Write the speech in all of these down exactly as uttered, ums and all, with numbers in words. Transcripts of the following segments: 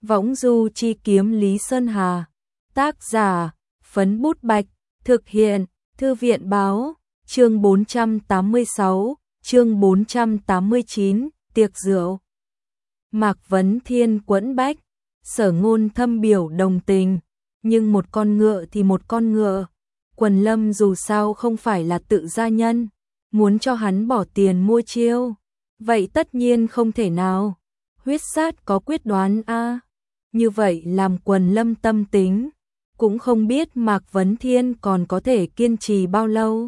Võng du chi kiếm Lý Sơn Hà. Tác giả, Phấn Bút Bạch. Thực hiện, Thư viện Báo. Chương bốn trăm tám mươi sáu, chương bốn trăm tám mươi chín, tiệc rượu. Mạc Vấn Thiên quẫn bách, Sở Ngôn thâm biểu đồng tình, nhưng một con ngựa thì một con ngựa. Quần Lâm dù sao không phải là tự gia nhân, muốn cho hắn bỏ tiền mua chiêu, vậy tất nhiên không thể nào. Huyết sát có quyết đoán a, à. Như vậy làm Quần Lâm tâm tính, cũng không biết Mạc Vấn Thiên còn có thể kiên trì bao lâu.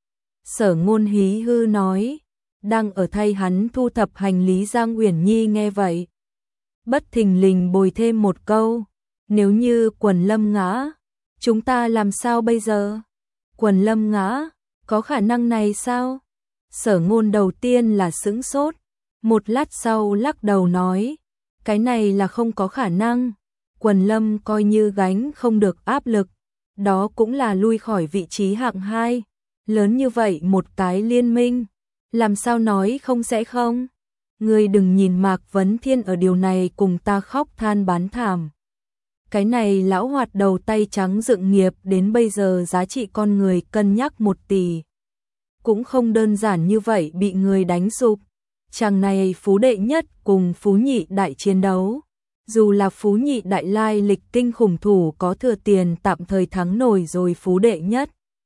Sở Ngôn hí hư nói, đang ở thay hắn thu thập hành lý. Giang Uyển Nhi nghe vậy, bất thình lình bồi thêm một câu, nếu như Quần Lâm ngã, chúng ta làm sao bây giờ? Quần Lâm ngã, có khả năng này sao? Sở Ngôn đầu tiên là sững sốt, một lát sau lắc đầu nói, cái này là không có khả năng. Quần Lâm coi như gánh không được áp lực, đó cũng là lui khỏi vị trí hạng hai, lớn như vậy một cái liên minh, làm sao nói không sẽ không? Ngươi đừng nhìn Mạc Vấn Thiên ở điều này cùng ta khóc than bán thảm. Cái này lão hoạt đầu tay trắng dựng nghiệp đến bây giờ giá trị con người cân nhắc một tỷ. Cũng không đơn giản như vậy bị người đánh sụp. Chàng này phú đệ nhất cùng phú nhị đại chiến đấu. Dù là phú nhị đại lai lịch kinh khủng thủ có thừa tiền tạm thời thắng nổi rồi phú đệ nhất,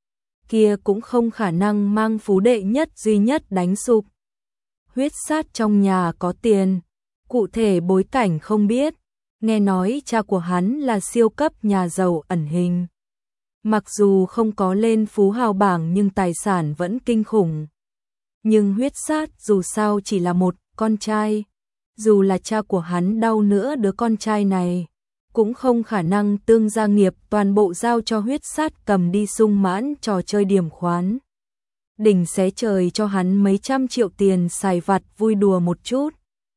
kia cũng không khả năng mang phú đệ nhất duy nhất đánh sụp. Huyết sát trong nhà có tiền, cụ thể bối cảnh không biết, nghe nói cha của hắn là siêu cấp nhà giàu ẩn hình. Mặc dù không có lên phú hào bảng nhưng tài sản vẫn kinh khủng. Nhưng huyết sát dù sao chỉ là một con trai, dù là cha của hắn đau nữa đứa con trai này, cũng không khả năng tương gia nghiệp toàn bộ giao cho huyết sát cầm đi sung mãn trò chơi điểm khoán. Đỉnh xé trời cho hắn mấy trăm triệu tiền xài vặt vui đùa một chút.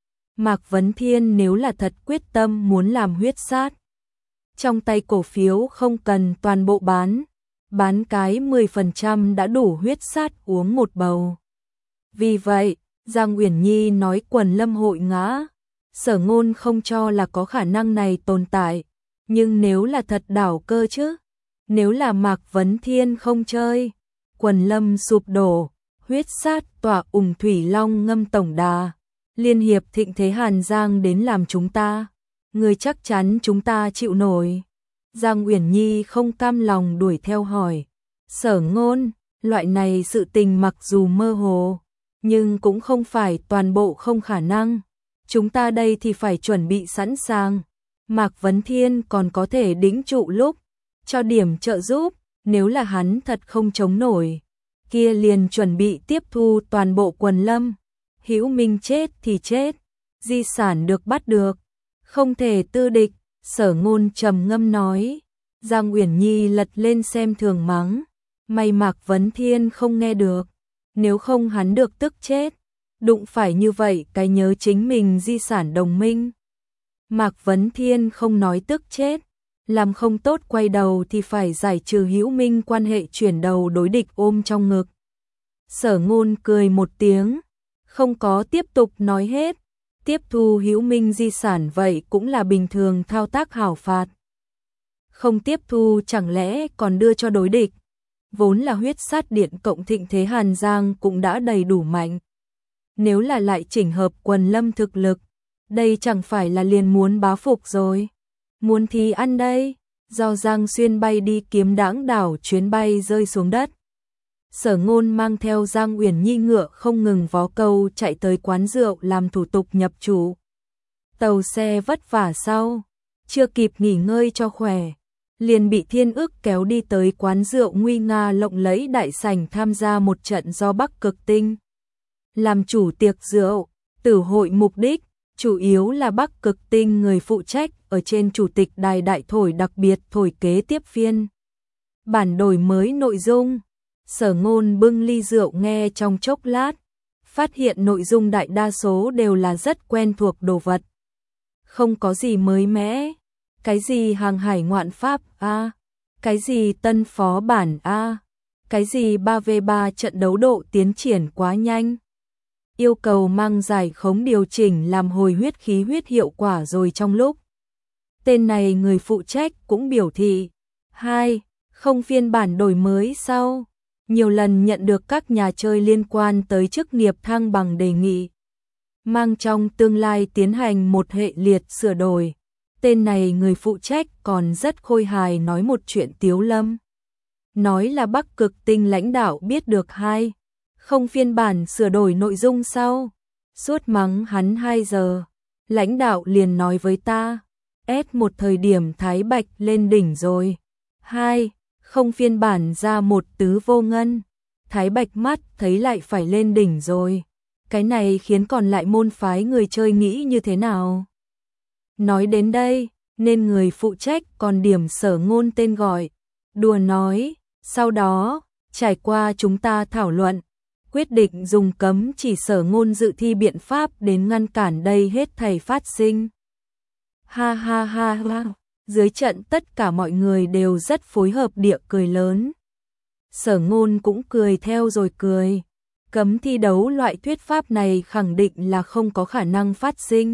Mạc Vấn Thiên nếu là thật quyết tâm muốn làm huyết sát, trong tay cổ phiếu không cần toàn bộ bán, bán cái mười phần trăm đã đủ huyết sát uống một bầu. Vì vậy, Giang Uyển Nhi nói Quần Lâm hội ngã, Sở Ngôn không cho là có khả năng này tồn tại, nhưng nếu là thật đảo cơ chứ, nếu là Mạc Vấn Thiên không chơi, Quần Lâm sụp đổ, huyết sát tỏa ủng thủy long ngâm tổng đà, liên hiệp thịnh thế Hàn Giang đến làm chúng ta, người chắc chắn chúng ta chịu nổi. Giang Uyển Nhi không cam lòng đuổi theo hỏi, Sở Ngôn, loại này sự tình mặc dù mơ hồ, nhưng cũng không phải toàn bộ không khả năng. Chúng ta đây thì phải chuẩn bị sẵn sàng. Mạc Vấn Thiên còn có thể đĩnh trụ lúc cho điểm trợ giúp, nếu là hắn thật không chống nổi, kia liền chuẩn bị tiếp thu toàn bộ Quần Lâm. Hữu Minh chết thì chết, di sản được bắt được, không thể tư địch. Sở Ngôn trầm ngâm nói. Giang Uyển Nhi lật lên xem thường mắng, may Mạc Vấn Thiên không nghe được, nếu không hắn được tức chết. Đụng phải như vậy cái nhớ chính mình di sản đồng minh. Mạc Vấn Thiên không nói tức chết, làm không tốt quay đầu thì phải giải trừ hữu minh quan hệ chuyển đầu đối địch ôm trong ngực. Sở Ngôn cười một tiếng, không có tiếp tục nói hết, tiếp thu hữu minh di sản vậy cũng là bình thường thao tác hảo phạt. Không tiếp thu chẳng lẽ còn đưa cho đối địch, vốn là huyết sát điện cộng thịnh thế Hàn Giang cũng đã đầy đủ mạnh. Nếu là lại chỉnh hợp Quần Lâm thực lực, đây chẳng phải là liền muốn bá phục rồi. Muốn thì ăn đây. Do Giang Xuyên bay đi kiếm đãng đảo chuyến bay rơi xuống đất. Sở Ngôn mang theo Giang Uyển Nhi ngựa không ngừng vó câu chạy tới quán rượu làm thủ tục nhập chủ. Tàu xe vất vả sau, chưa kịp nghỉ ngơi cho khỏe, liền bị Thiên Ức kéo đi tới quán rượu nguy nga lộng lẫy đại sảnh tham gia một trận do Bắc Cực Tinh làm chủ tiệc rượu. Tử hội mục đích chủ yếu là Bắc Cực Tinh người phụ trách ở trên chủ tịch đài đại thổi đặc biệt thổi kế tiếp phiên bản đổi mới nội dung. Sở Ngôn bưng ly rượu nghe trong chốc lát, phát hiện nội dung đại đa số đều là rất quen thuộc đồ vật, không có gì mới mẻ. Cái gì hàng hải ngoạn pháp a, à? Cái gì tân phó bản a, à? Cái gì ba vs ba trận đấu độ tiến triển quá nhanh, yêu cầu mang giải khống điều chỉnh làm hồi huyết khí huyết hiệu quả rồi trong lúc Tên này người phụ trách cũng biểu thị, hai, không phiên bản đổi mới sau. Nhiều lần nhận được các nhà chơi liên quan tới chức nghiệp thăng bằng đề nghị mang trong tương lai tiến hành một hệ liệt sửa đổi. Tên này người phụ trách còn rất khôi hài nói một chuyện tiếu lâm. Nói là Bắc Cực Tinh lãnh đạo biết được hai, không phiên bản sửa đổi nội dung sau. Suốt mắng hắn hai giờ, lãnh đạo liền nói với ta, ép một thời điểm Thái Bạch lên đỉnh rồi. Hai, không phiên bản ra một tứ vô ngân. Thái Bạch mắt thấy lại phải lên đỉnh rồi. Cái này khiến còn lại môn phái người chơi nghĩ như thế nào? Nói đến đây, nên người phụ trách còn điểm Sở Ngôn tên gọi. Đùa nói, sau đó, trải qua chúng ta thảo luận, quyết định dùng cấm chỉ Sở Ngôn dự thi biện pháp đến ngăn cản đây hết thảy phát sinh. Ha ha ha ha, dưới trận tất cả mọi người đều rất phối hợp địa cười lớn. Sở Ngôn cũng cười theo rồi cười. Cấm thi đấu loại thuyết pháp này khẳng định là không có khả năng phát sinh.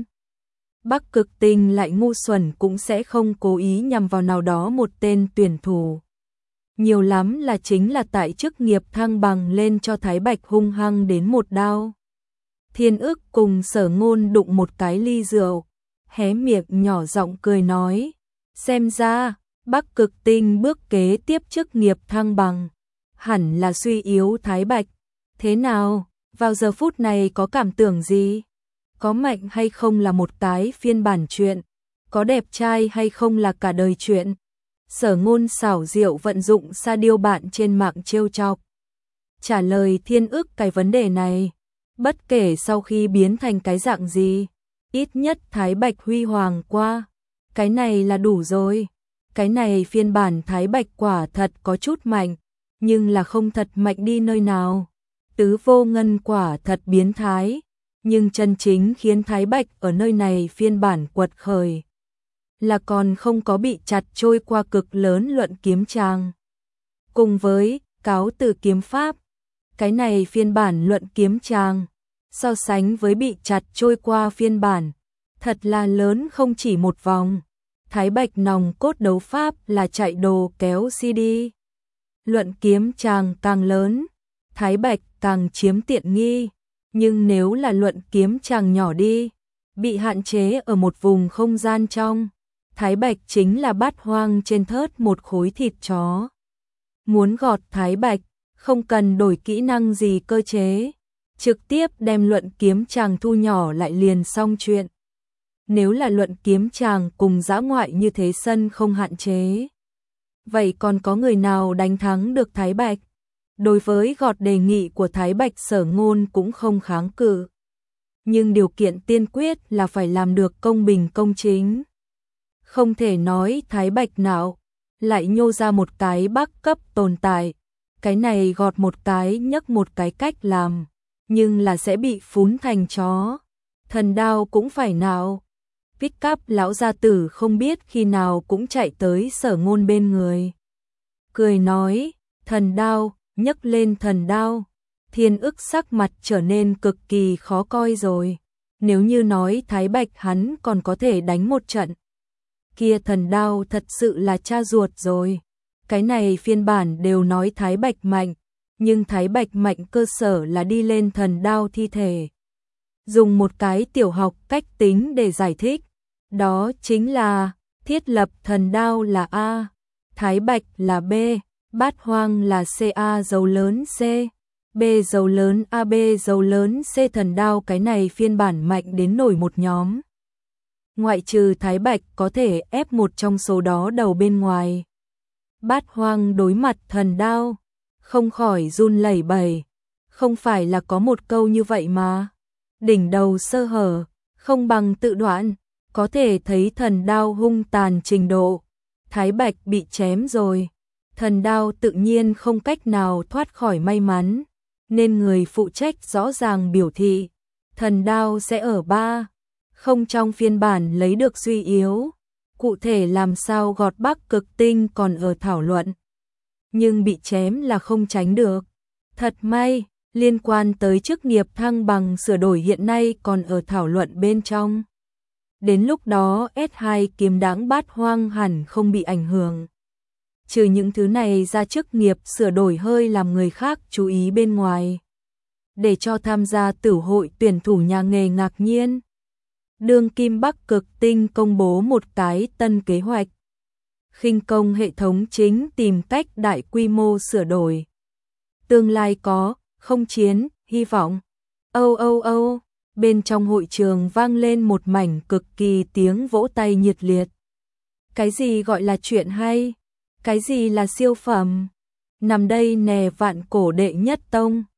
Bắc Cực Tinh lại ngu xuẩn cũng sẽ không cố ý nhằm vào nào đó một tên tuyển thủ. Nhiều lắm là chính là tại chức nghiệp thăng bằng lên cho Thái Bạch hung hăng đến một đao. Thiên Ức cùng Sở Ngôn đụng một cái ly rượu, hé miệng nhỏ giọng cười nói, xem ra Bắc Cực Tinh bước kế tiếp chức nghiệp thăng bằng hẳn là suy yếu Thái Bạch. Thế nào, vào giờ phút này có cảm tưởng gì? Có mạnh hay không là một cái phiên bản chuyện? Có đẹp trai hay không là cả đời chuyện? Sở Ngôn xảo diệu vận dụng sa điêu bạn trên mạng trêu chọc. Trả lời Thiên Ức cái vấn đề này, bất kể sau khi biến thành cái dạng gì, ít nhất Thái Bạch huy hoàng qua. Cái này là đủ rồi. Cái này phiên bản Thái Bạch quả thật có chút mạnh, nhưng là không thật mạnh đi nơi nào. Tứ vô ngân quả thật biến thái, nhưng chân chính khiến Thái Bạch ở nơi này phiên bản quật khởi là còn không có bị chặt trôi qua cực lớn luận kiếm tràng. Cùng với cáo từ kiếm pháp, cái này phiên bản luận kiếm tràng, so sánh với bị chặt trôi qua phiên bản, thật là lớn không chỉ một vòng. Thái Bạch nòng cốt đấu pháp là chạy đồ kéo xê đê. Luận kiếm tràng càng lớn, Thái Bạch càng chiếm tiện nghi, nhưng nếu là luận kiếm tràng nhỏ đi, bị hạn chế ở một vùng không gian trong, Thái Bạch chính là bát hoang trên thớt một khối thịt chó. Muốn gọt Thái Bạch, không cần đổi kỹ năng gì cơ chế, trực tiếp đem luận kiếm tràng thu nhỏ lại liền xong chuyện. Nếu là luận kiếm tràng cùng dã ngoại như thế sân không hạn chế, vậy còn có người nào đánh thắng được Thái Bạch? Đối với gọt đề nghị của Thái Bạch, Sở Ngôn cũng không kháng cự. Nhưng điều kiện tiên quyết là phải làm được công bình công chính. Không thể nói Thái Bạch nào lại nhô ra một cái bắc cấp tồn tại, cái này gọt một cái nhấc một cái cách làm, nhưng là sẽ bị phún thành chó. Thần đao cũng phải nào. Pick up lão gia tử không biết khi nào cũng chạy tới Sở Ngôn bên người. Cười nói, thần đao, nhấc lên thần đao. Thiên Ức sắc mặt trở nên cực kỳ khó coi rồi. Nếu như nói Thái Bạch hắn còn có thể đánh một trận, kia thần đao thật sự là cha ruột rồi. Cái này phiên bản đều nói Thái Bạch mạnh, nhưng Thái Bạch mạnh cơ sở là đi lên thần đao thi thể. Dùng một cái tiểu học cách tính để giải thích, đó chính là thiết lập thần đao là A, Thái Bạch là B, bát hoang là xê a dấu lớn C, B dấu lớn A, B dấu lớn C. Thần đao cái này phiên bản mạnh đến nổi một nhóm. Ngoại trừ Thái Bạch có thể ép một trong số đó đầu bên ngoài. Bát hoang đối mặt thần đao, không khỏi run lẩy bẩy. Không phải là có một câu như vậy mà. Đỉnh đầu sơ hở, không bằng tự đoạn, có thể thấy thần đao hung tàn trình độ. Thái Bạch bị chém rồi, thần đao tự nhiên không cách nào thoát khỏi may mắn, nên người phụ trách rõ ràng biểu thị, thần đao sẽ ở ba, không trong phiên bản lấy được suy yếu. Cụ thể làm sao gọt Bắc Cực Tinh còn ở thảo luận, nhưng bị chém là không tránh được. Thật may, liên quan tới chức nghiệp thăng bằng sửa đổi hiện nay còn ở thảo luận bên trong. Đến lúc đó S hai kiếm đãng bát hoang hẳn không bị ảnh hưởng. Trừ những thứ này ra, chức nghiệp sửa đổi hơi làm người khác chú ý bên ngoài. Để cho tham gia tử hội tuyển thủ nhà nghề ngạc nhiên, đương kim Bắc Cực Tinh công bố một cái tân kế hoạch. Khinh công hệ thống chính tìm cách đại quy mô sửa đổi. Tương lai có, không chiến, hy vọng. Âu âu âu, bên trong hội trường vang lên một mảnh cực kỳ tiếng vỗ tay nhiệt liệt. Cái gì gọi là chuyện hay? Cái gì là siêu phẩm? Nằm đây nè, vạn cổ đệ nhất tông.